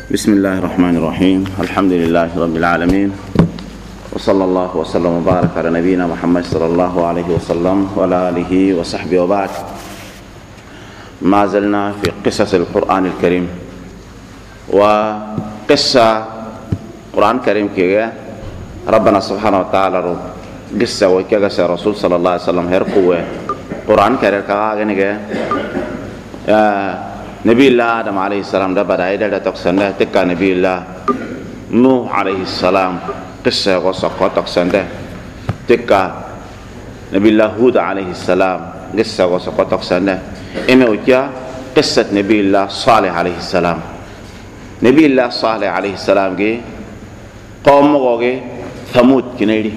بسم الله الرحمن الرحيم. الحمد لله رب العالمين، وصلى الله وسلم وبارك على نبينا محمد صلى الله عليه وسلم وعلى آله وصحبه وبعد. ما زلنا في قصص القرآن الكريم، وقصة القرآن الكريم كي ربنا سبحانه وتعالى قصة وكذا رسول صلى الله عليه وسلم هرقوه القرآن الكريم كأغنى نبي الله آدم عليه السلام ده بدأ يدرس تقصنده تكا نبي الله نوح عليه السلام قصة وسقط تقصنده تكا نبي الله هود عليه السلام قصة وسقط تقصنده إما وجا قصة نبي الله صالح عليه السلام. نبي الله صالح عليه السلام جي قوم وجي ثمود كنيري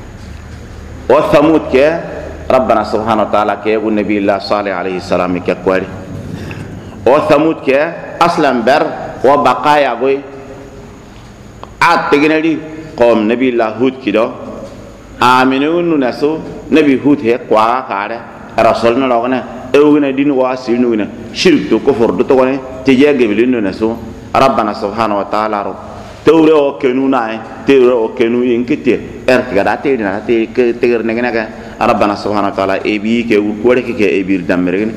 وثمود كي ربنا سبحانه وتعالى كي يقول نبي الله صالح عليه السلام كقواري وثمود كي أصلا بر وبقايا قوي عاد تجنري قوم نبي الله هود كده آمنون نسو نبي هود هي قوارا كاره رسولنا لغنا أوغنا دين واسينونا شرك تو كفر تو كونه تجي قبلنا نسو ربنا سبحانه وتعالى رو توري أو كنونا توري أو كنو ينكتي كذا تيرنا تير نجنا ربنا سبحانه وتعالى أبي كي وقولك كي أبي دمرين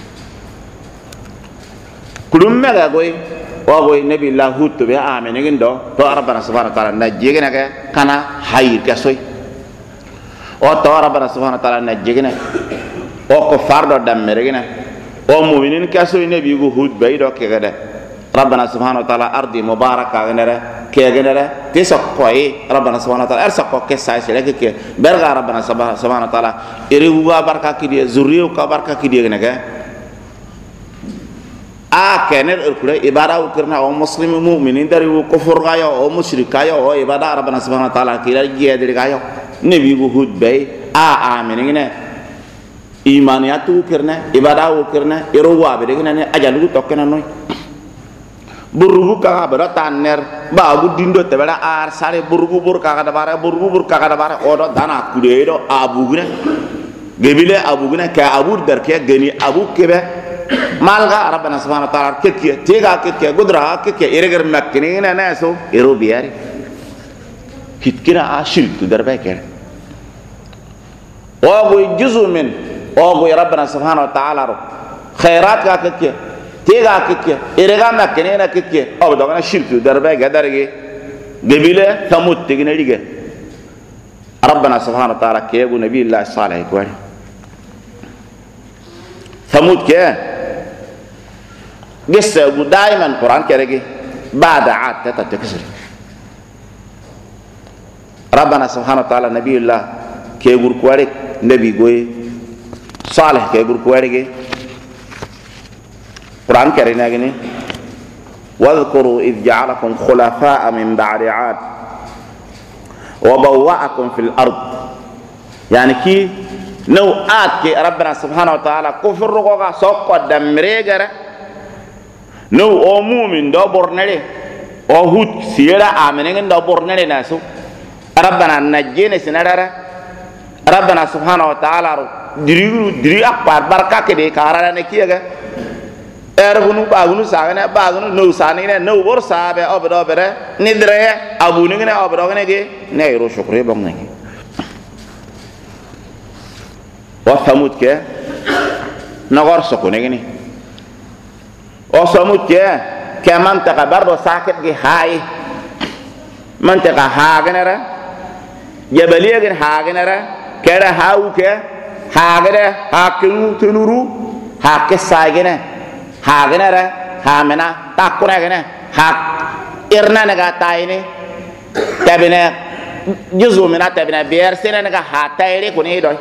كلهم ماذا قوي وقوي نبي الله هود تبي آمين عندو تو ربنا سبحانه وتعالى نجينا كنا حير كسوي أو تو ربنا سبحانه وتعالى نجينا أو كفار دو دمرنا أو مؤمنين كسوي نبي هود بعيد أو كذا ربنا سبحانه وتعالى أرض مباركة غنرة كغنرة تسقى ربنا سبحانه وتعالى أرسقى كسائس لك كي برغا ربنا سبحانه وتعالى إريوغا بركة كديه زوريو كبركة كديه غنكه كنر الكل إبادة وكرنا أو مسلم مؤمنين dari kufur kaya أو musyrik kaya أو ibadah ربنا سبحانه وتعالى kira dia dari kaya nabi Hud bay aminingnya imannya tu kerna ibadah kerna iruwa bedegina ne ajalu tokkena noy burugu ka berataner babu dindo tebera ar sare burugu bur ka kada bara burugu bur ka kada bara odo dana kudedo abuguna gebile abuguna ka abur darke geni abu kebe malga ربنا سبحانه وتعالى كيكيا تيغا كيكيا قدرة كيكيا إيرغر مكنين ناسو إيرو بياري كيتكنا عاشل تدربا كير وأبوي جزء من وأبوي ربنا سبحانه وتعالى خيرات كيكيا تيغا كيكيا إيرغا مكنين كيكيا أو دوغنا شيل تدربا كدرجة قبيلة ثمود تيغنا ليجا ربنا سبحانه وتعالى كيغو نبي الله صالح كواري ثمود كيه قصة دائما القرآن كرجي بعد عاد تتكسر ربنا سبحانه وتعالى نبي الله كيقول كوارك نبي قوي صالح كيقول كوارك القرآن كرينا جني واذكروا إذ جعلكم خلفاء من بعد عاد وبوأكم في الأرض يعني كي نوعات كي ربنا سبحانه وتعالى كفر رقوقا سوق دمريجر نو او مؤمن دو برنري او هود سيرا آمنين دو برنري ناسو ربنا نجينا سنرارا ربنا سبحانه وتعالى دري أكبر بركة كده كارا نكيا ارغنو باغنو ساغنا باغنو نو سانينا نو بور سابه او بدو بره ندره ابو نغنا او بدو نغي نيرو شكري بونغي وثمود كه نغار سكونيني وثمود كه منطقة برضو ساكت كي هاي منطقة هاغنرا جبلية كن هاغنرا كده هاو كه هاغنرا هاكنو تنورو هاك ساغنة هاغنرا هامنا تاكونا كنه هاك إرنا نغا تايني تبنا جزء منا تبنا بيرسنا نغا هاتايري كوني دوي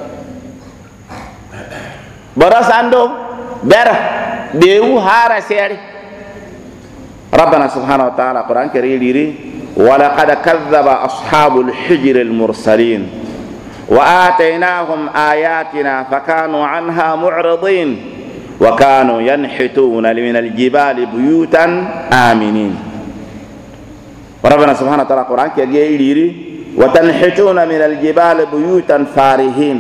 براساندو بر ديو هارا سيري ربنا سبحانه وتعالى قرآن كريم ولقد كذب أصحاب الحجر المرسلين وآتيناهم آياتنا فكانوا عنها معرضين وكانوا ينحتون من الجبال بيوتا آمنين وربنا سبحانه وتعالى قرآن كريم وتنحتون من الجبال بيوتا فارهين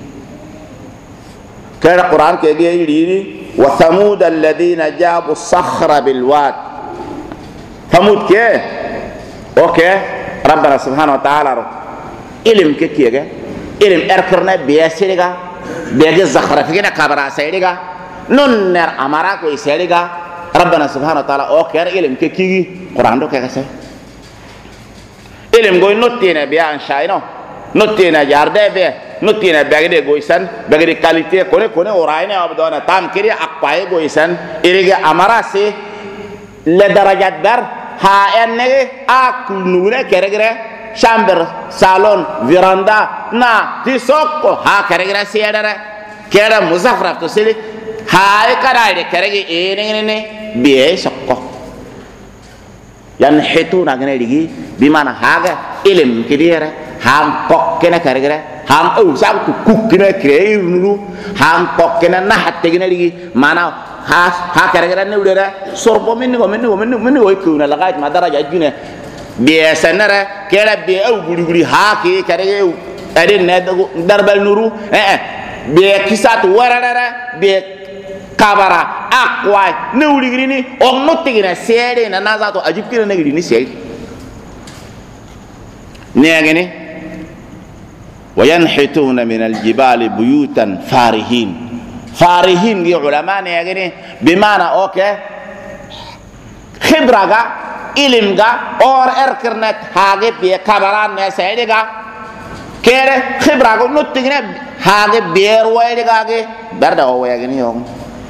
كان القرآن كيجي وثمود الذين جابوا الصخر بالواد famut ke oke rabbana subhanahu wa ta'ala ro ilim ke kiyege ilim erkerne biasiriga bege zakhra figina kabara sayriga non ner amara ko iseriga rabbana subhanahu wa ta'ala oke ilim ke kigi qur'an do ke kase ilim goy notina biya an shayno notina jarde be notina bagde goisan bagde qualité kone oraine abdona tam kiri akpaye goisan irige amara se le darajat bar ha enne ak nure keregre chambre salon veranda na tisoko ha keregre siedere kera muzaffar to sili ha e karaide kerege enene biye sokko yan hetuna gane ligi bimana haga ilim kidire ham pokkene keregre ham au sam ku kukkine krei nuru ham pokkene na hatte gane ligi mana ha keregre ne udere sorbo minni o kuna lagat madara jajune biasanara kera bi au guri ha ki kerege ade ne darbal nuru bi kisat warara bi kabara akwa ne uligrini o notigina sere na nazato ajibkira ne grini sere نيجني وينحتون من الجبال بيوتا فارهين دي علماء نيجني بمعنى اوكي خبرة علم اور اركرنت حاجة بيه كبران نسيدة كير خبرة نتجني حاجة بير ويدة برد هو يجني يوم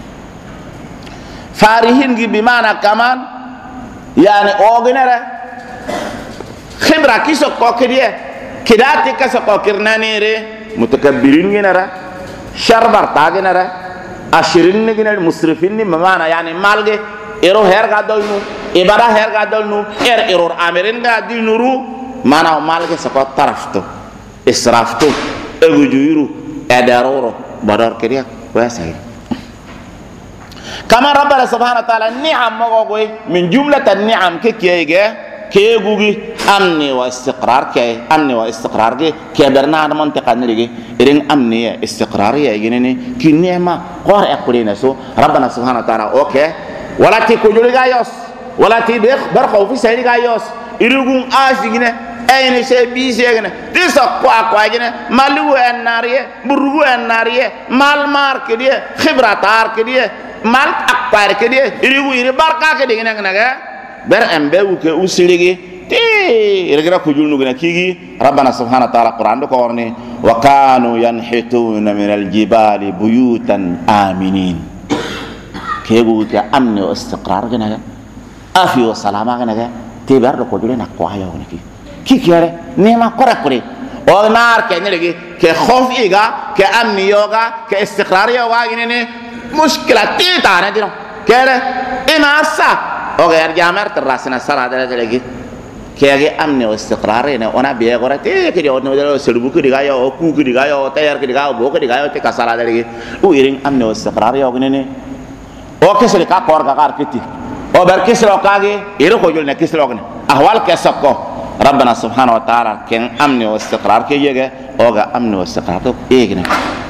فارهين دي بمعنى كمان يعني اوغنرة خبرة كيسو كوكريه كداتي كسو كوكرنا نيري متكبرين جنرا شربر تاجنرا أشرين جنرا مسرفين ممانا يعني مالجي إيرو هير قادلنو إبارة هير قادلنو إيرور أمرين قادل نورو مانا مالجي سكوا طرفتو إسرافتو أوجويرو أدارورو بدر كريا واسعي كما ربنا سبحانه وتعالى النعم مغوي من جملة النعم كيكيجي كيغوغي امني واستقرار كي امني واستقرار كي برنامج منطقه نريغي رين امني استقرار يا جنني كي نعمه قر اقرينا سو ربنا سبحانه وتعالى اوكي ولا تيكوجولي غايوس ولا تيبخ برخو في سيري غايوس يرغون اشيغنا اين سي بي سيغنا تسقوا اقواجنا مالو الناريه برغو الناريه مال مارك دي خبرات ارك دي مال اقبار كدي يرغو يري بركا كدي نغا بر امبو كي اسيريغي تي يرغرا كوجول نغنا كيغي ربنا سبحانه وتعالى قران دكورني وكانوا ينحتون من الجبال بيوتا امنين كيغو كي امن واستقرار غنا افي وسلامه غنا تي بر كوجول نكوا يونكي كي كيره نيما كوركوري او نار كي نرغي كي خوف ايغا كي امن يوغا كي استقرار يوغا غني مشكله تي تانا دينو كيره انا سا اوغا يرجامر تراسنا صلاه دلتلغي كيغي امني واستقرار هنا انا بيغورتي كدي اون دلو سلبو كدي غايو او كو كدي غايو تيار كدي غايو بو كدي غايو تي كسالا دلغي او يرين امني واستقرار يوغني او كسل كا كورغا غار كتي او بركسلو كاغي يرو كوجول نكسلو غني احوال كسكو ربنا سبحانه وتعالى كان امني واستقرار كيغي اوغا امني واستقرار تو ايغني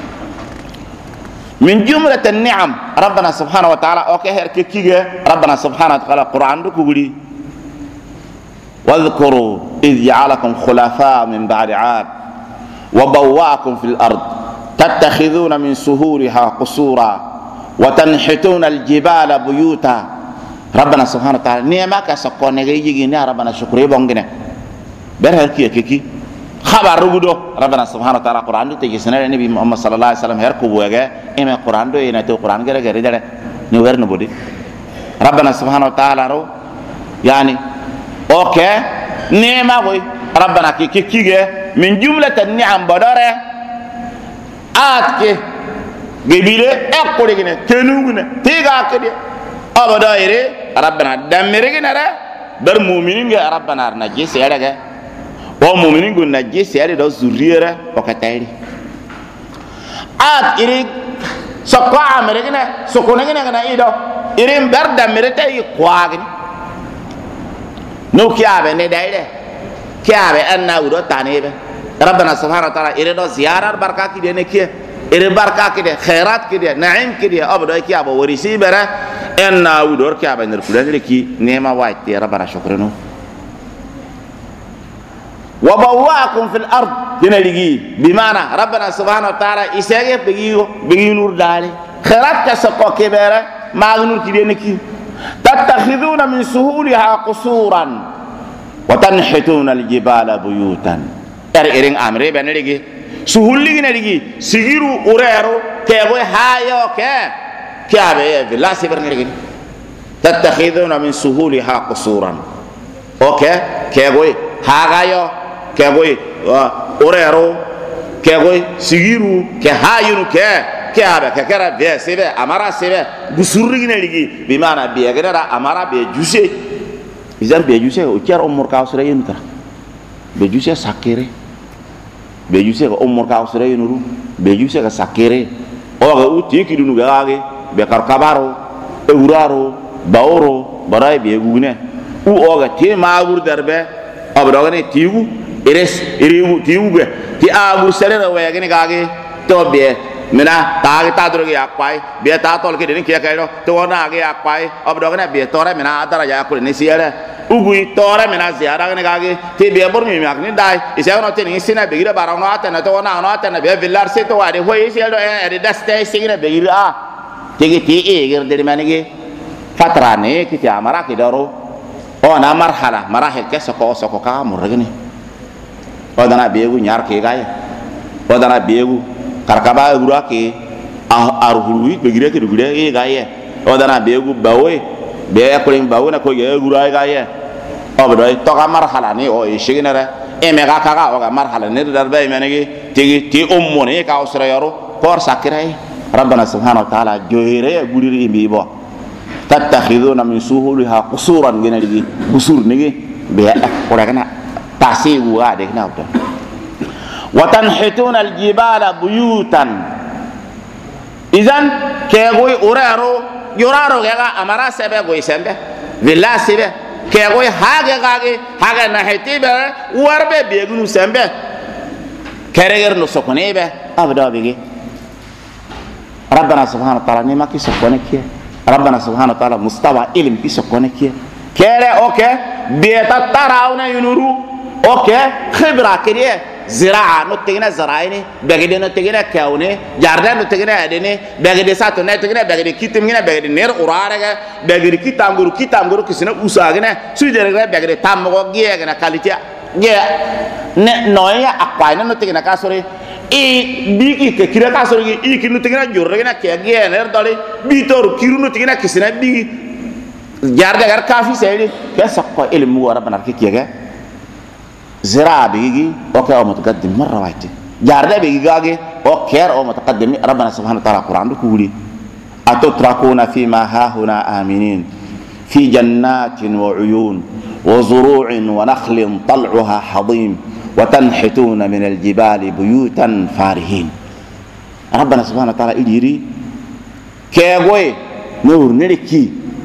من جملة النعم ربنا سبحانه وتعالى اوكي هر كيغي ربنا سبحانه وتعالى قران دو كغري واذكروا إذ جعلكم خلفاء من بعد عاد وبواكم في الأرض تتخذون من سهولها قصورا وتنحتون الجبال بيوتا ربنا سبحانه وتعالى نعمك سكون يجي ربنا شكري بونغنا برهر كي خبر رغدو ربنا سبحانه وتعالى قرآن تيجي سنة النبي محمد صلى الله عليه وسلم هر كوبوغا إما قرآن دو ينتو قرآن غير غير ده نوير نبودي ربنا سبحانه وتعالى رو يعني اوكي نعمه وي ربنا كيكيغه من جمله النعم بدره اتكي غبيله اقولغنا تنوغنا تيغا كدي ابدايري ربنا دمرغنا بر مؤمنين ربنا نجيس يرغا او مؤمنين نجيس يري دو زوريره وكتايري ات يري سقوا امرغنا سكونغنا غنا ايدو يرين بر دمرتي قواغني نو كيابه ندايده كيابه ان ودو تانيبه ربنا سبحانه وتعالى يريد زياره بركه كده نكيه يريد بركه كده خيرات كده نعيم كده ابدا كيابه وريسي بره en na wudor kya ba ner kula ki nema waati rabbana shukranu wa bawwaakum fil ard dinaligi bimana rabbana subhanahu wa ta'ala isage bigi nur dali khairat ka sako kebere magnur ki denki tattakhiduna min suhuliha qusuran wa tanhituna al jibala buyutan ering amre beneligi suhulli gineligi sigiru urero kebo hayo كابه بالله سيبرني تتخذون من سهولها قصورا اوكي كيغوي هاغايو كيغوي اوريرو كيغوي سيغيرو كهاينو كابه ككرا بي سيبه امارا سيبه بسورغي نلغي بمعنى بيغرا امارا بيجوسي اذا بيجوسي او كير امور كاوسره ينتر بيجوسي ساكيري بيجوسي امور كاوسره ينورو بيجوسي ساكيري اوغا اوتي كيدونو غاغي be karkabaro euraro baoro baray be gune u oga te maabur darbe abdogane tigu irigu tigu ti agur serere wegene gage to be mina taagi tadrogi akpai be ta tol ke den ke kairo to na ge akpai abdogane be tore mina adara ya ko ne siere ugui tore mina ziara ne gage te be bor mi mak ni dai isa no te ni sina be gira barano atana to na no atana be villar se to wade hoye se do e daste sigina be gira tigi ti egir dari manigi fatrane kiti amara kidaro ona marhala marahil ke soko ka murgini odana begu nyar ke gay odana begu karkaba urake arhului begire ke dugure e gaye odana begu bawe be akulin bawe na ko ye gura gaye obdo to ka marhala ni o ishiginara e mega kaga o ga marhala ni darbe manigi tigi ti ummone ka usra yaro por sakirai ربنا سبحانه وتعالى جوهره غوري بيبو تتخذون من سهولها قصورا جنالي قصور نيجي بيا ورغنا تاسي وادك ناوت وتنحتون الجبال بيوتا اذن كيغوي اورارو يورارو غا امارا سبه غوي سمبه فيلا سبه كيغوي هاغه نحتيبه وربه بيغنو سمبه كريغر نو سكونيبه ابدا بيجي ربنا سبحانه وتعالى نما كي سكونك ربنا سبحانه وتعالى مستوى علم كي سكونك كيره اوكي بيتا تراونا ينورو اوكي خبره كده زراعه نتينا زراعيني بغدي نتينا كاوني جاردن نتينا ادني بغدي ساتو نتينا بغدي كيتمنا بغدي نير اورارغا بغدي كيتامغورو كسنا اوساغنا سويدرغا بغدي تامغو غيغنا كاليتيا ne noya akwaina notena kasore e bigi ke kira kasore e kinu tigina jorre na ke gener dole bitor kiru notena kisena bigi jarda gar kafi seyde ke sakko ilmu wara banar ke kiyege zira bigi o ka mutaqaddim marra wajti jarda bigi gage o ker o mutaqaddim rabbana subhanahu wa ta'ala qur'an ku wuri atutrakuna fi ma hahuna aminin fi jannatin wa uyun وزروع ونخل طلعها حضيم وتنحتون من الجبال بيوتا فارهين ربنا سبحانه وتعالى يجري كيغوي نور نركي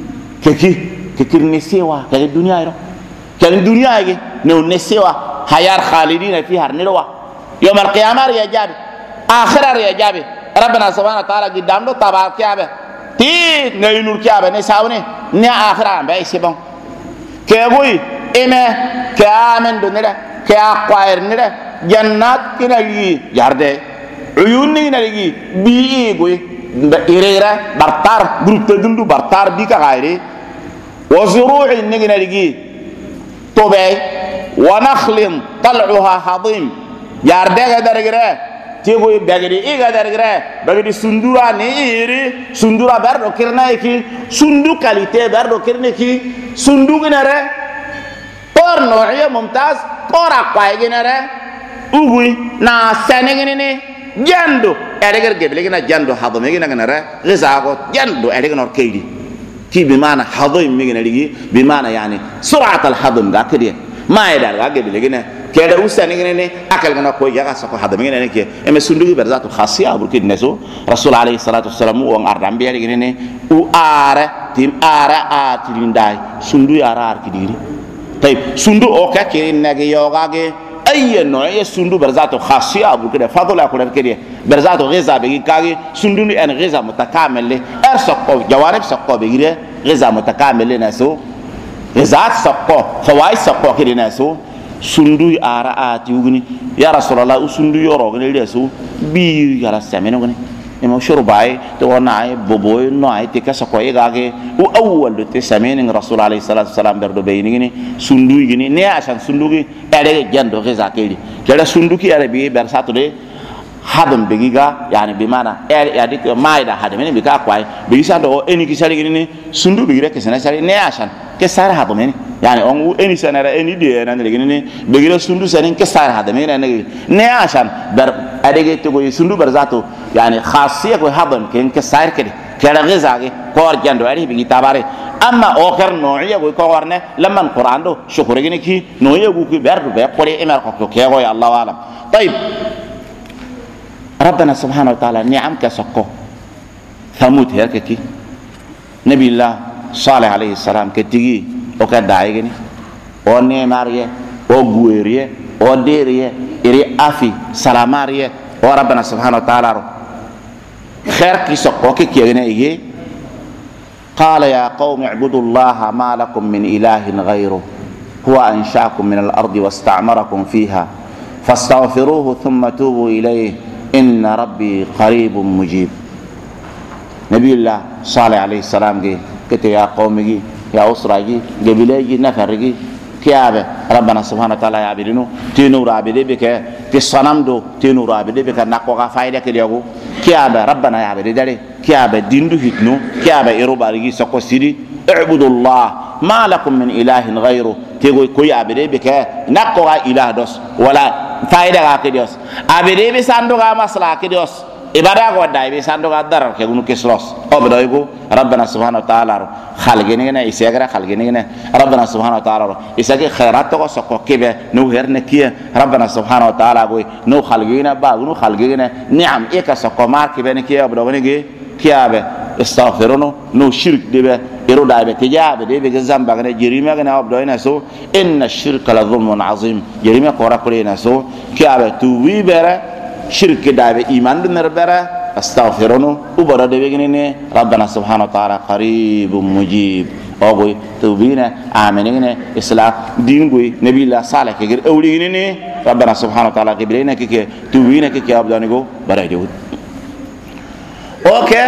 كي نسيوا كي الدنيا يرو كي الدنيا يجي نور نسيوا حيار خالدين فيها نروا يوم القيامة يا جابي آخر يا جابي ربنا سبحانه وتعالى قدام له تبارك يابي تي نور كيابي نساوني ني آخر عم بيسيبون كيغوي إما كامن دونيرا كأقوير نيرا جنات كنا لي يارده عيون كنا لي بيجوي إيريرا برتار غروب تدندو برتار بيكا غيري وزروع كنا لي توبي ونخل طلعها حضيم يارده غدر غيره تيغوي بغدي إيه غدر غيره بغدي سندورا نيري سندورا بردو كرنا يكي سندو كاليتي بردو كرنا يكي سندو كناره por نوعية ممتاز por أقوى كناره أقوي نا سنة كنني جندو أريكر قبل كنا جندو حضم كنا كناره غزاقو جندو أريكر نور كيدي كي بمعنى حضم كنا لقي بمعنى يعني سرعة الحضم ده كده ما يدار قبل كنا كده وسنة كنني أكل كنا كوي جاك سكوا حضم كنا نكى إما سندو برزات الخاصية بركيد نسو رسول عليه الصلاة والسلام وان أردم بيا كنني وآره تيم آره آتلين داي سندو آره كديري طيب سندو أوكا كين نجي يوغاغي أي نوع سندو برزاتو خاصية أبو كده فضل أقول كده برزاتو غذاء بيجي كاجي سندو أن غذاء متكامل له سقو جوانب سقو بيجي غذاء متكامل لناسو غذاء سقو فوايد سقو كده ناسو سندو آراء تيوغني يا رسول الله سندو يروغني ليسو بير يا سامينو غني إما شرباي توناي بوبوي ناي تكسكوي غاغي وأول تسامين رسول عليه الصلاة والسلام بردو بينيني سندوي غني نه عشان سندوي أدري جندو غزا كيلي كلا سندوكي أدري بيه برساتو ده hadam begiga yani bimana yani maida hadam ini bika kwai bigisa do eni kisali gini sundu bigira kesana sari ne asan kesara hadam ini yani on eni sanara eni de nan gini ni bigira sundu sani kesara hadam ini ne asan ber adege to go sundu berzato yani khasiyya ko hadam ken kesar kedi kera gizage kor jando ari bigi tabare amma okhar noya go ko warne lamman qur'an do shukure gini ki noya go ki berdu be qore emer ko ke go ya allah alam طيب ربنا سبحانه وتعالى نعم كسقو ثمود هيك نبي الله صالح عليه السلام كتيجي وكداعي غني او نيماريه او غويريه او ديريه اري افي سلاماريه وربنا سبحانه وتعالى خير كي سقو كي غني قال يا قوم اعبدوا الله ما لكم من اله غيره هو انشاكم من الارض واستعمركم فيها فاستغفروه ثم توبوا اليه إن ربي قريب مجيب نبي الله صالح عليه السلام جي كتير يا قومي يا أسرائي قبيلة نفرقي كيابه ربنا سبحانه وتعالى يعبدونه تنور عبده بك تصنم دو تنور عبده بك نقوى فايدة كليابو كيابه ربنا يعبده داري كيابه دين دو هتنو كيابه إروبا رجي سقو سيري اعبدوا الله ما لكم من إله غيره تقول كوي عبده بك نقوى إله دوس ولا فايدة كديوس أبدي بساندوغا مسلا كديوس إبادة قد بساندوغا دار كيغنو كسلوس أبدايكو ربنا سبحانه وتعالى خالقينينا إسياغرا خالقينينا ربنا سبحانه وتعالى إساغي خيرات تقو سقو كيبه نو هرنكيه ربنا سبحانه وتعالى قوي نو خالقينا باغنو خالقينا نعم إيكا سقو مار كيبه نكيه أبداونيكي كيابه استغفرونه نو شرك ديبه إرو دايبه تجابه ديبه جزام باغنه جريمه غنا أبداوينا سو إن الشرك لظلم عظيم جريمه قورا قرينا سو كيابه توي بره شرك دايبه إيمان دنر بره استغفرونه وبرا ديبه غنينه ربنا سبحانه وتعالى قريب مجيب أقوي توبينا آمنين إسلام دين قوي نبي الله صالح كير أولينه ربنا سبحانه وتعالى قبلنا كي توبينا كي أبدانيكو برا يجود اوكي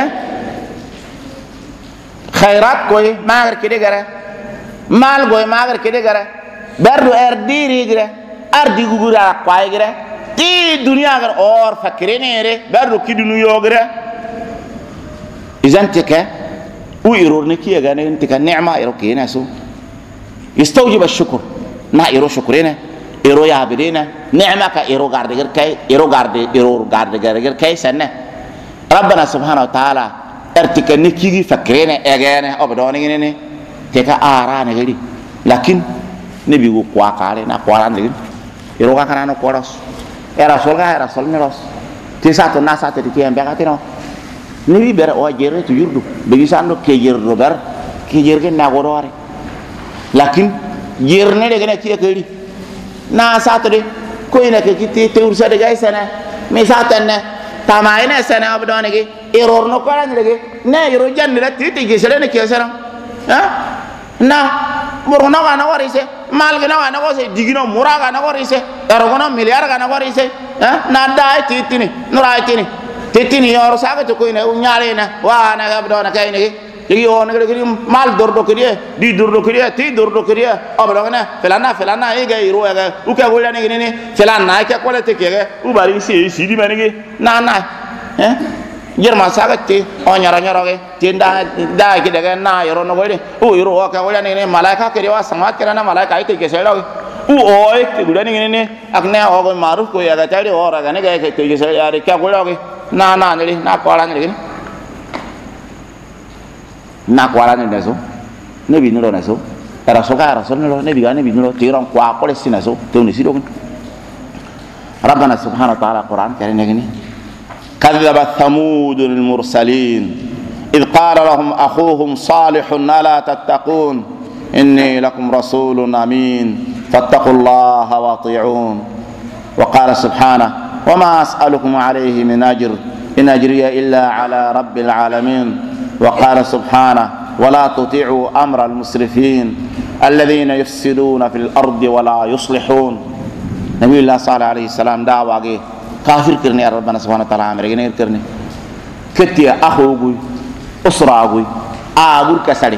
خيرات کوئی ماگر کدی گره مال کوئی ماگر کدی گره بردو اردیری گره اردی گورا کوئی گره تی دنیا اگر اور فکرین ہے بردو کی دنیا گره اذن تک او يرور نكي غاني انت كنعمه يروكينا سو يستوجب الشكر ما يرو شكرنا يرو يا بدينا نعمه كيرو غاردغر كاي يرو غاردغر كاي سنه ربنا سبحانه وتعالى ارتك نكي فكرنا اغانا ابدوني ني تكا ارانه غدي لكن نبي كو قاري نا قران لي يرو كانا كورس era sol neros tisato nasate di tiembe katino ni ber o jere tu yurdu begisando ke yerdo ber ke jerge na gorore lakin jerne de gene ki keri na sato de ko ina ke kiti te ursa de gay sana mi satane tamaina sana abdone ge error no koran de ge ne yoro janni la ti ge sele ne ke sana ha na muruna ga na warise mal ga na ko se digino muraga na warise erogono miliar ga na warise ha na dai titini nura titini yor saga to ko ina unyale na wa na ga abdone kay ne gi on ga gi mal dordo kiriye di dordo kiriye ti dordo kiriye abdone felana e ga iro ga u ka gola ne ne felana ka ko le te ke u bari si di mane gi na jerman sagati on nyara ge tinda da ki daga na yoro no gode u yoro ka gola ne malaika ke wa samat kana malaika ai ke selo u o e ke gola ne akne o go maruf ko ya ga tari o ra ga ne ga ke selo ya ka gola ge na ne na ko ala ne na ko ala ne so ne bi no so era so ka so ne bi ga ne bi no tiron kwa ko le sina so to ni sido ربنا سبحانه وتعالى القرآن كريم نغني كذب ثمود المرسلين إذ قال لهم أخوهم صالح ألا تتقون إني لكم رسول أمين فاتقوا الله واطيعون وقال سبحانه وما أسألكم عليه من أجر إن أجري إلا على رب العالمين وقال سبحانه ولا تطيعوا أمر المسرفين الذين يفسدون في الأرض ولا يصلحون نبي الله صلى الله عليه وسلم دعوة كافر كرني ربنا سبحانه وتعالى عمرين كرني كتيا أخوي أسرعوي أقول كسري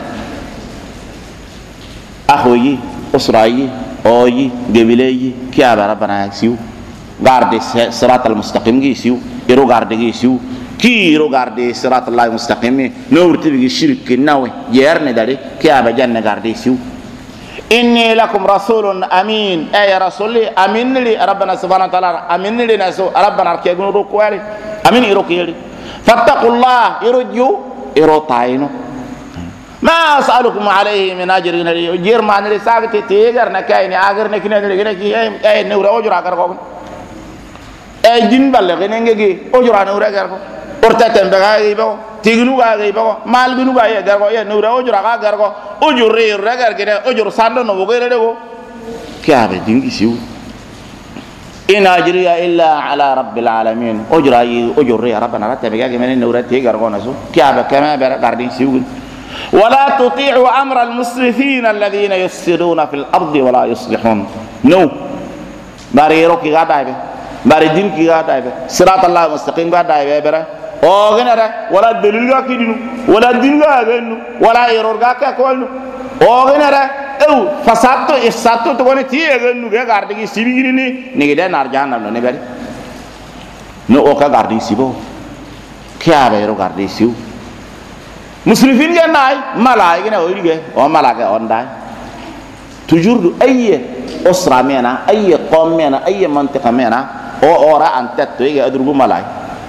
أخوي أسرعي أوي قبلي كيا ربنا يسيو garde sirat al-mustaqim gi siu iro garde gi siu ki iro garde sirat al-mustaqim no urti gi shirk nawe yerne dare ki aba janna garde siu inni lakum rasulun amin ay rasuli amin li rabbana subhanahu wa ta'ala amin li nasu rabbana arkegunu ro kwali amin iro kiyeli fattaqullah irju iro taino ma as'alukum alayhi min ajrin jir man li sagti tigar na kayni agar na kinene ki ay newra ojura gar ko ay jin balle gene ngegi ojura no regar ko porta tembe ga gi bo tignu ga gi bo mal gnu ga ye gar ko ye no ojura ga gar ko ojure regar gene ojur sando no bo gere de ko kyabe dingi siu in ajriya illa ala rabbil alamin ojura yi ojure rabbana ratta be ga gi men no ratti gar ko nasu kyabe kama be gardin siu ولا تطيعوا امر المسرفين الذين يفسدون في الارض ولا يصلحون نو باريرو كي غدا be bari din ki ga daibe sirat allah mustaqim ga daibe bere o genere wala dalil ga kidinu wala din ga genu wala error ga ka ko o genere ew fasato isato to woni ti genu ga garde gi sibigini ni gi den arjana no ne bari no o ka garde sibo kya be ro garde siu musrifin ga nay malai gene o dige o malaga on dai toujours ayye osra mena ayye qom mena ayye mantiqa mena o ora antetto iga adrugu malai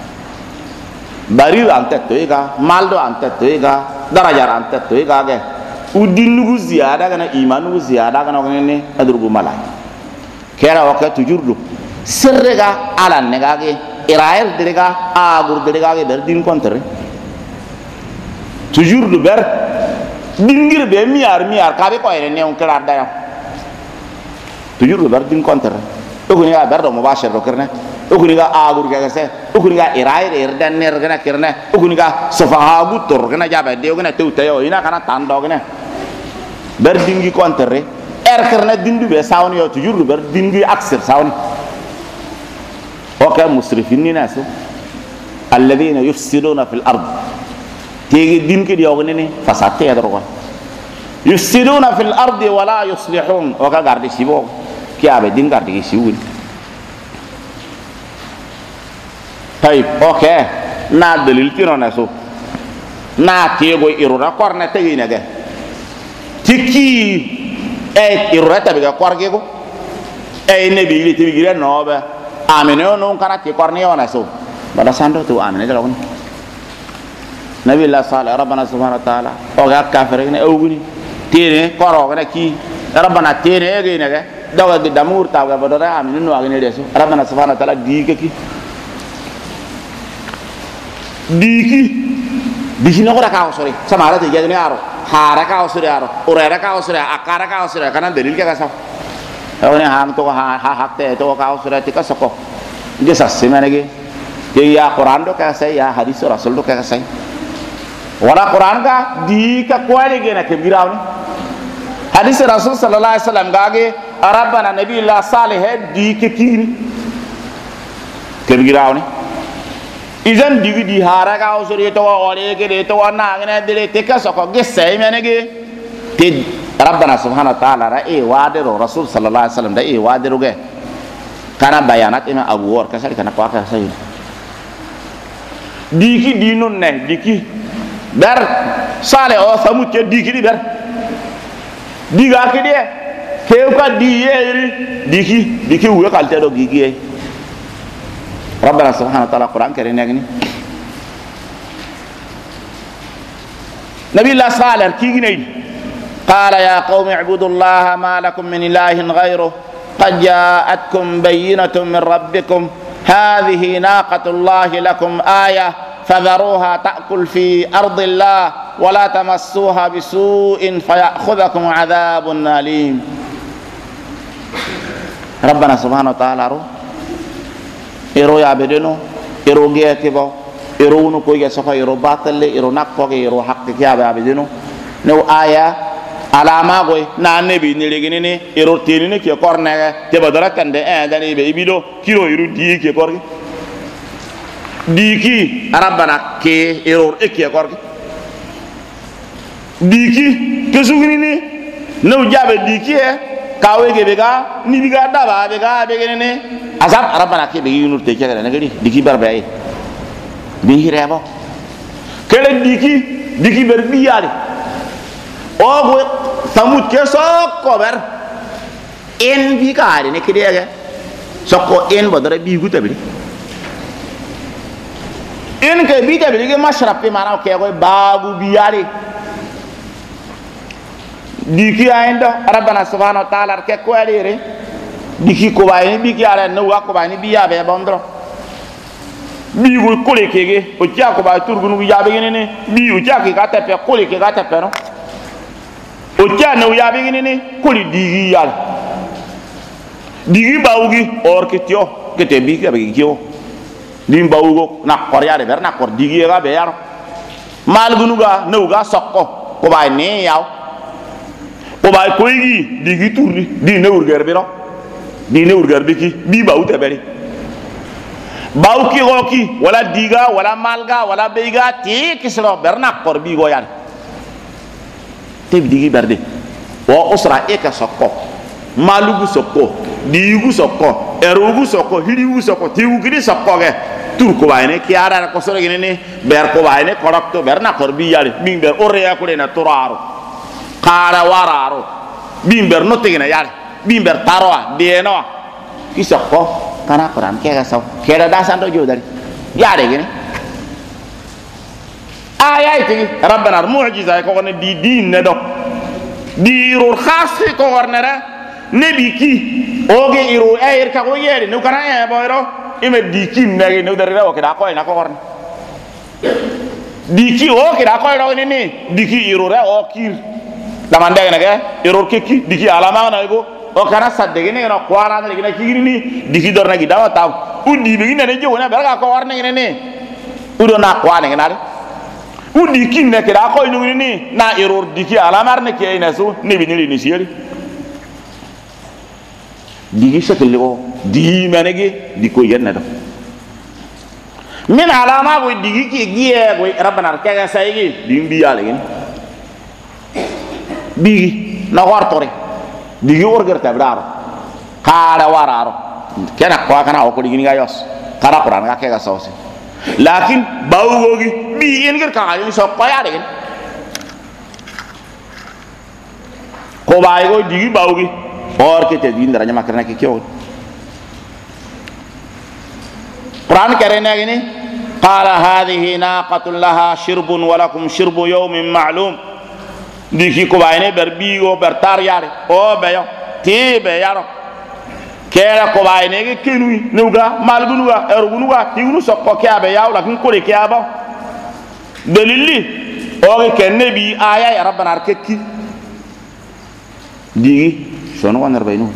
bari antetto iga maldo antetto iga darajar antetto iga ge udinnugu ziyada gana imanugu ziyada gana ngene adrugu malai kera o ka toujours sirrega ala negage irael direga agur direga ge ber din kontre toujours du ber dingir be miar ka be ko ene ne on kala daya toujours ber din kontre okuni ga berdo mubashir do kerne okuni ga agur ga se okuni ga iraire irdan ner gana kerne okuni ga safaha gutor gana jabe de gana tewte yo ina kana tando gana ber dingi kontre kerne dindu be sawni yo toujours ber dingi aksir sawni oka musrifin ni nasu alladhina yufsiduna fil ard tigi dinki di yo ni fasate ya do yufsiduna fil ard wala yuslihun oka gardi sibo kiabe din garde gi siwul tayib okay na dalil tino na so na tego irura korna tegi na ga tiki e irura tabi ga korge go e ne bi li tibi gire no ba amene no kana ti korni ona so bada sando tu amene de lokon nabi allah sallallahu rabbana subhanahu wa ta'ala o ga kafere ne awguni tene koro ga ki rabbana tene ge ne ga dawa di damur ta ga bodora aminu no agene desu rabbana subhanahu wa ta'ala diki no ora ka osore samara te jagni aro hara ka osore aro urera ka osore akara ka osore kana dalil ka sa awne ham to ha hakte to ka osore tika soko ge sasse manege ye ya quran do ka sai ya hadis rasul do ka sai wala quran ka dika kwale ge na kebirawni hadis rasul sallallahu alaihi wasallam gage rabbana nabiyullah salih di kekini kebirawni izan digi di haraga osori to ore ke de to na ngene de te ka soko ge sai menege te rabbana subhanahu wa ta'ala ra e wadiro rasul sallallahu alaihi wasallam da e wadiro ge kana bayanat ina abu wor ka sai kana ka sai diki dinun ne diki ber sale o samu ke diki di ber diga ke de ke ka di yeri diki wuya kalte do gigi rabbana subhanahu wa ta'ala quran kare ne ngini nabi allah salih kigi ne qala ya qaumi ibudullaha ma lakum min ilahin ghayruhu qad ja'atkum bayyinatun min rabbikum hadhihi naqatullahi lakum ayah فذروها تأكل في أرض الله ولا تمسوها بسوء فيأخذكم عذاب أليم ربنا سبحانه وتعالى ero ya bedeno ero gete bo ero no ko ya sofa ero batalle ero nakko ge ero hakke ya bedeno ne aya alama goy na nabi ni legene ne ero teni ne ke korne te badara kande dani be ibido kilo iru di ke korge diki arabana ke ero ke korge diki ke sugini ne no jabe diki kawe ke bega ni biga daba bega begene ne azab arabana ke be yunur te kere ne gadi diki barbe bi hirebo kele diki ber biyari ogo samut ke sokko ber en bi kaari ne kidege sokko en bodore bi gutabri en ke bi tabri ke mashrab pe mara ke ko babu biyari diki ayenda rabbana subhanahu wa ta'ala ke ko alire diki ko bayni bi ki ala no wa ko bayni bi yabe bondro bi go kole kege o tia ko ba turgunu yabe ne bi o tia ki ka tepe kole ke ka tepe no o tia no yabe ne kole digi yal digi bawgi or ke tio ke te bi ke be kio dim bawgo na kor yare ber na kor digi ga be yar mal gunu ga no ga sokko ko bayni yaw ko bay koygi digi turri di newur gerbe no di newur gerbe ki bi baw te beri baw ki goki wala diga wala malga wala beiga ti kisro berna kor bi go yan te digi berde o usra e ka sokko malugu sokko digu sokko erugu sokko hirigu sokko tiwu kidi sokko ge tur ko bayne ki ara ko sore ne ber ko bayne korokto berna kor bi yali min ber ore ya ko na turaro qara wararo bimber no tegina yale bimber tarwa deno kisokko kana quran ke ga saw ke da dasan do jodari yare gene aya iti rabbana mu'jiza ko ne di din ne do di ro khas ko warnera nebi ki oge iro ayer ka ko yere no kana e boyro ime di ki ne no dare o ke da ko na ko warne di ki o ke da ko ro ne di ki iro re o kir damande ne ke error keki diki alama na go o kana sadde ne no kwara na gina kigiri ni diki dorna gi dawa taw udi be gina ne jona berga ko warne ne udo na kwa ne ngare udi kinne ke da ko nu ni na error diki alama ne ke ina so ne bi ni siyeri digi shakle o di menege diko yenna do min alama go digi ki giye go rabbana ka ga saygi dimbi yale gin bigi na wartore digi orger tabraro kala wararo kena ko kana o ko digi ga yos kara quran ga ke ga sawsi lakin bawgogi bi en ger ka yo so ko ya de ko baygo digi bawgi or ke te din daranya makarna ke kyo quran karena gini qala hadhihi naqatun laha shirbun wa lakum shirbu yawmin ma'lum diki ko bayne ber bigo ber tar yare o beyo ti be yaro kera ko bayne ge kenu nuga malgunuga ergunuga tigunu sokko kyabe yaw la kin ko le kyaba dalili o ge kenne bi aya ya rabbana arkeki digi sono wanar baynu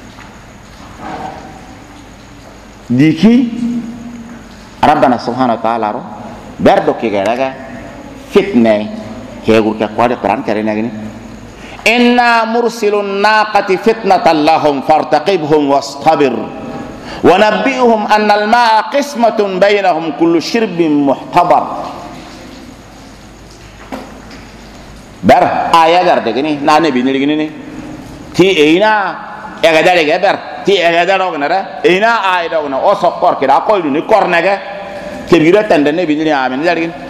diki rabbana subhanahu wa ta'ala ro berdo ke garaga fitne hegur ka kwade quran karena gini inna mursilun naqati fitnatan lahum fartaqibhum wastabir wa nabbihum anna al-ma'a qismatun bainahum kullu shirbin muhtabar bar aya gar de gini na nabi ni gini ni ti eina e ga dale ga ber ti e ga dalo gnara eina ay do gna o sokkor ki da koy ni kornega ke bira tande nabi ni amen dal gini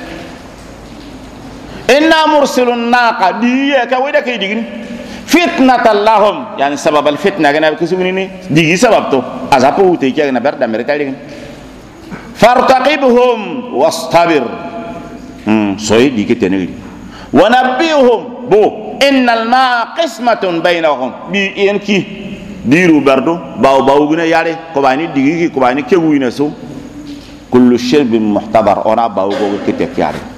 inna mursilun naqa diye ka weda kay digini fitnatan lahum yani sabab al fitna gana kisugini ni digi sabab to azapo ute ke gana berda mereka digini fartaqibhum wastabir soy digi tenegi wa nabbihum bu innal ma qismatun bainahum bi enki diru bardo baw baw guna yare ko bani digi ko bani kegu ina so kullu shirbin muhtabar ona baw go kete yare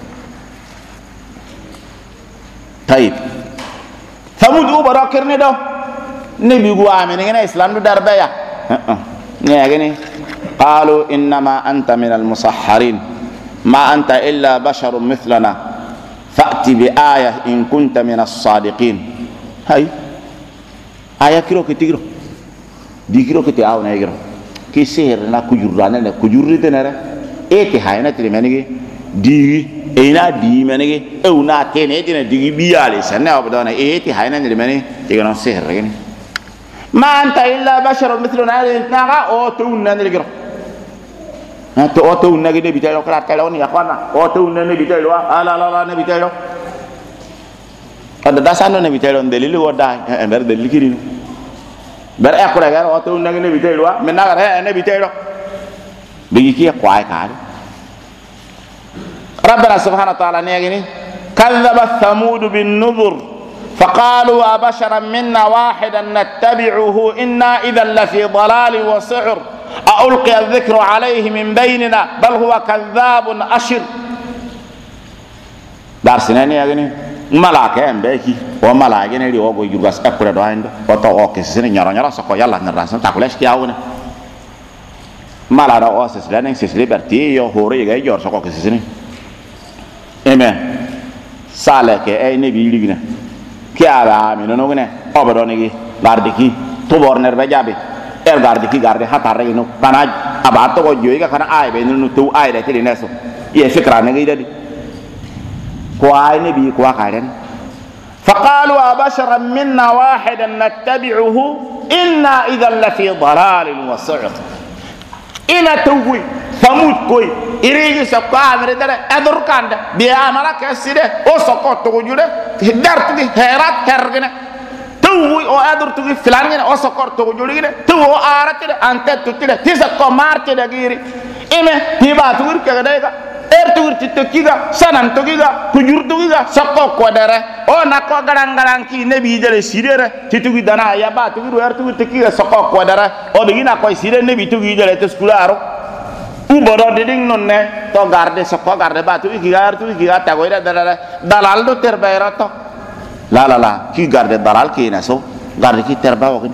طيب ثمود وبرا كرني دو نبي غو امن غنا اسلام دو دربيا ني غني قالوا إنما أنت من المسحرين ما أنت إلا بشر مثلنا فأت بآية إن كنت من الصادقين. هاي آية كيرو كتيرو دي كيرو كتير أو نيجرو كي سهرنا كجورنا كجوريتنا إيه كهاينا تري منيجي دي إينا دي منيجي أو نا كني تنا دي بيالي سنة أبدانا إيه كهاينا تري مني تيجي سهر رجعني ما أنت إلا بشر مثلنا نتناقا أو تونا نيجرو أو تونا كده بيتايلو كلا كلاوني يا أخوانا أو تونا نبيتايلو لا لا لا نبيتايلو ada dasano ne bitelo ndelilu woda ber del likiri ber akura gar wato ngi ne bitelo wa men nagar he ne bitelo bigi ki kwai kare rabbana subhanahu wa ta'ala ne gini kadhaba thamud bin nuzur فقالوا أبشرا منا واحدا نتبعه إنا إذا لفي ضلال وسعر ألقي الذكر عليه من بيننا بل هو كذاب أشر دارسنا ne gini malaka en beki o malaka ne ri o go jurgas akure do ando o to o ke sene nyara nyara so ko yalla na rasan ta kulesh kiawuna malada o ses lanen ses liberty yo hore ga jor so ko ke sene amen sale ke ay ne bi ligna ki ala mi no ne o ba do ne gi garde ki to borner be jabe er garde ki garde hatar re no kana aba to go joyi ga kana ay be no to ay re ti neso ye fikra ne gi dadi كواي نبي كواكارن فقالوا أبشرا منا واحدا نتبعه إنا إذا لفي ضلال وسعر إنا توي ثمود كوي إريجي سقى مردة أدركان بيامرا كسيدة أو سقط توجوده درتوي هيرات هرجنا توي أو أدرتوي فلانين أو سقط توجوده تو آرتة أنت تطير تسقى مارتة دقيري إما هباتور كذا ertugur titokiga sanan tokiga kujur tokiga sakko kodere o nakko garang ki nebi jere sirere titugi dana ya ba tugi ertugur tokiga sakko kodere o begina ko sire nebi tugi jere to skularo u bodo diding nonne to garde sakko garde ba tugi ertugi giga ta goira dalal do terbaira to la ki garde dalal ki na so garde ki terba o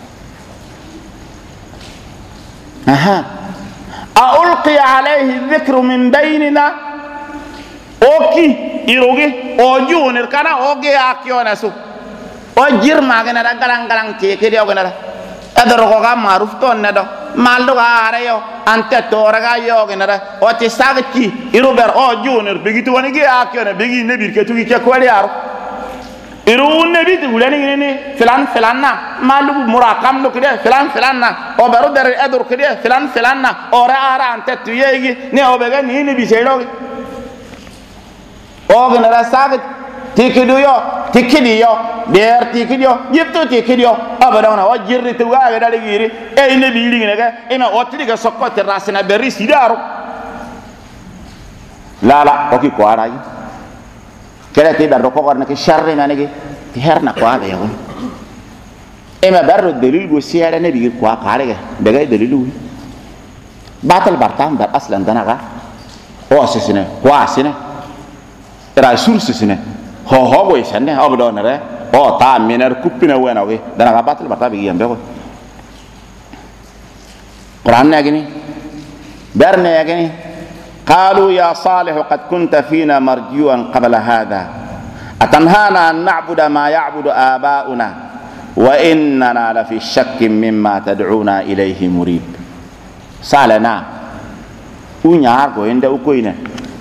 aha ألقي عليه الذكر من بيننا أوكي يروجي أوجون الكنا أوجي أكيونا سو أجير ما كنا دا غلان تيكي ديو كنا أدركوا معروف تون ندو مالدو كاريو أنت تورغا يو كنا دا أتي ساكتي يروبر أوجون بيجي تواني كي أكيونا بيجي نبير كتوي كقولي يارو irun nabi tulani ni filan na malu murakam no kide filan na o baro der edur kide filan na ora ara ante tuyegi ne o bega ni bi selo o genera sagat tikidiyo der tikidiyo yipto tikidiyo abada na wajirri tuwa ga dali giri e ne bi lingi ga ina otri ga sokko terrasina berri sidaro la o ki ko ara kala te barro ko gorna ke sharri manege ti herna ko abe yon e ma barro dalil go siara ne bi ko akare ga daga dalilu batal bartam bar aslan danaga o asesine ko asine era source sine ho go isane obdo nare o ta miner kupina wena we danaga batal barta bi yambe ko Quran ne gini berne ya gini قالوا يا صالح قد كنت فينا مرجوا قبل هذا أتنهانا أن نعبد ما يعبد آباؤنا وإننا لفي شك مما تدعونا إليه مريب سالنا ونيار كو عند أكوينا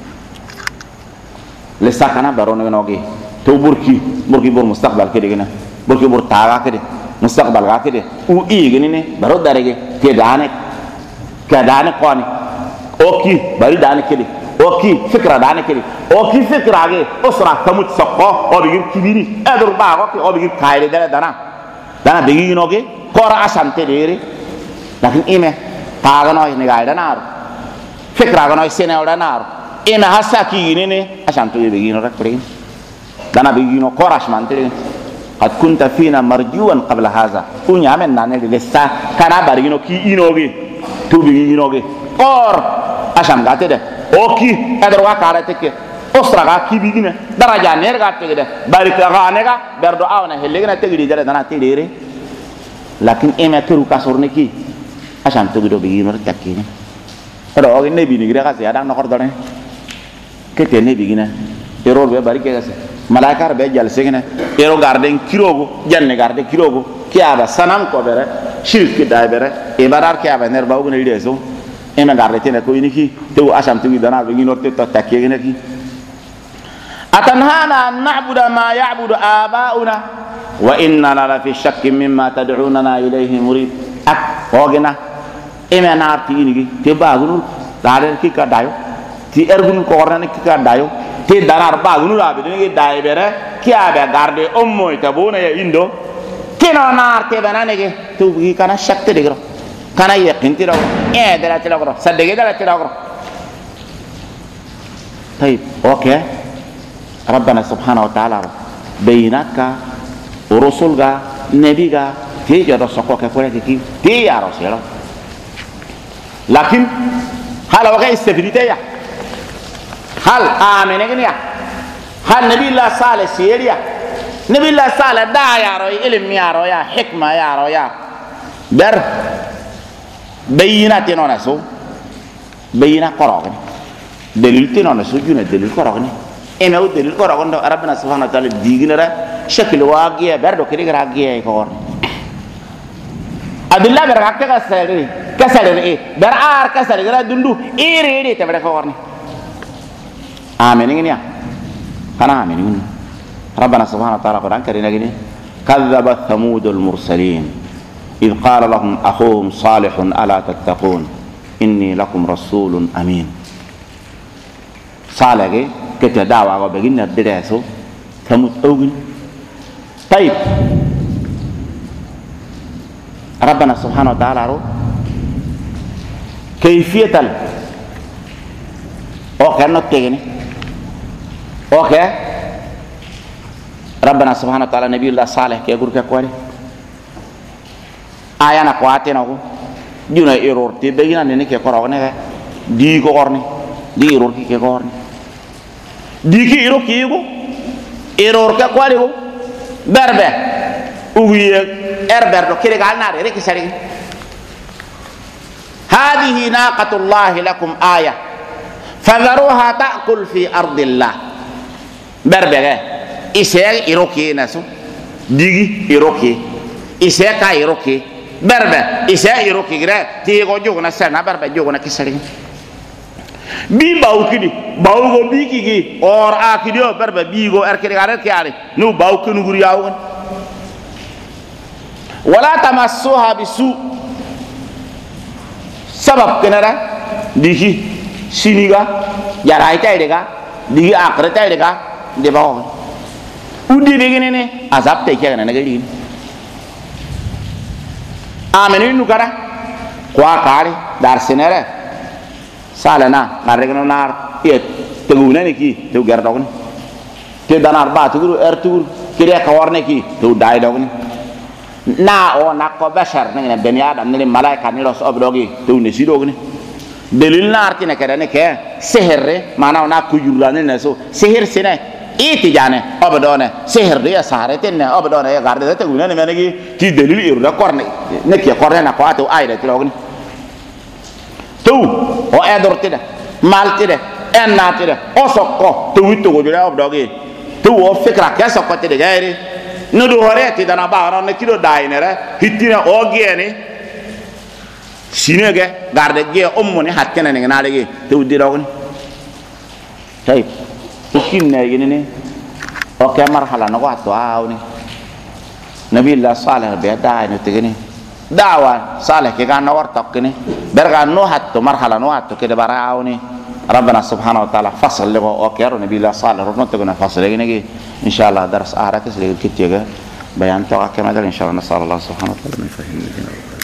لساكنا برون نوغي تو بركي بور مستقبل كده كنا بركي بور تاغا كده مستقبل كده وإيه كني برو دارجي كدانك قاني اوكي bari dane kede oki fikra dane kede oki fikra ge osra tamut sokko obi kibiri edur ba ko obi kayre dana begi noge kora asante dere lakin ime paga no ni gaida nar fikra ga no sene ora nar ime hasaki ne asanto begi no rakre dana begi no kora asmante qad kunta fina marjuwan qabla hadha unya men nane lessa kana bari no ki inoge tu begi inoge or asham gate de oki edro wa karate ke osra ga kibigina daraja ner ga tege bari ka ga ne ga berdo awna helegna tege dere dana tedere lakin ema turu kasorne ki asham to do bi no takini ro o ne bi ni gira ka se ada no kordone ke te ne bi gina ero be bari ke gase malaikar be jal segina ero garden kirogo janne garde kirogo kiaba sanam ko bere shirk da bere e barar kiaba ner bawu ne deso e ma garde tene ko iniki te asham to dana be no te to takini ki atanhana an na'budu ma ya'budu aba'una wa inna la fi shakkin mimma tad'unana ilayhi murid ak hogina e ma narti iniki te bagunu dare ki ka dayo ti ergun ko orna ki ka dayo te darar bagunu labe de dai bere ki abe garde ommo itabuna ya indo kino narte banane ke tu ki kana shakte de gro kana yaqin ti raw e dara ti raw sadege dara ti raw طيب اوكي ربنا سبحانه وتعالى بينك ورسولك نبيك تيجي رسولك كفولك كيف تيجي يا رسول لكن هل وقع استفيدية هل آمنين يا هل نبي الله صالح سيريا نبي الله صالح دا يا روي علم يا روي حكمة يا روي بر بينات نونسو بينا قرآن دليل تنونسو جون دليل قرآن إما دليل قرآن ربنا سبحانه وتعالى ديجنا شكل واقعي بردو كذي راقعي كور أدلة بركة كسر إيه برار كسر كذا دندو إيه ريدي تبرك كورني آمين يا أنا آمين ربنا سبحانه وتعالى قرآن كريم لكني كذب ثمود المرسلين إذ قال لهم أخوهم صالح ألا تتقون إني لكم رسول أمين صالح كتير دعوة وبعدين الدراسة ثمود أوجن طيب ربنا سبحانه وتعالى كيفية أوكي نتكلم أوكي ربنا سبحانه وتعالى نبي الله صالح كي يقول كقولي آيانا قواتنا هو جونا إيرور تبينا نينك يقرأونه دي كورني دي إيرور كي كورني دي كي إيرور كي يقول إيرور كقولي هو بربه ويا إربر لو كده قالنا ريك سريع هذه ناقة الله لكم آية فذروها تأكل في أرض الله بربه إسير إيروكي ناسو ديجي إيروكي إسير كا إيروكي بربه إسير إيروكي غير تيجو جونا سرنا بربه جونا كسرين بي باو كدي باو غو بي كي اور آكيديو بربه بي غو أركي غير كياري نو باو كنو غرياون ولا تمسوها بسوء سبب كنرا ديكي سينيغا ياراي تايدغا ديكي اخر تايدغا دي باو ودي ديغي ني عذاب تاي كيغنا نغي امنين نوكارا كوا كاري دار سينره سالنا نارغنو نار يت تغونا نيكي تو غردوغني تي دانار با تغرو ارتور كيري كورني كي تو داي دوغني na o na ko bashar ne bani adam ne malaika ni ros obdogi to ne sidogne delil na arti ne kada ne ke seherre mana na ku yurane ne so seher sine iti jane obdone seher de sare tenne obdone ya garde te gune ne menegi ti delil iru da korne ne ke korne na ko ato ayre tilogne to o edortide maltide ennatide o sokko to witto go jura obdogi to o fikra ke sokko te de gairi no do horeti dana ba non kido dainere hitina ogieni sinege garde ge ommoni hakkene ne nalege te uddi dogni tay ukinne yini o ke marhala no wato awni nabi allah salih be daino tegini dawa salih ke ganna wartokni berga no hatto marhala no hatto ke de bara awni ربنا سبحانه وتعالى فصل له اوكي نبي الله صالح رنتنا فصل لي ان شاء الله درس اعرف كيف بيان تو كما ان شاء الله نسال الله سبحانه وتعالى من فهم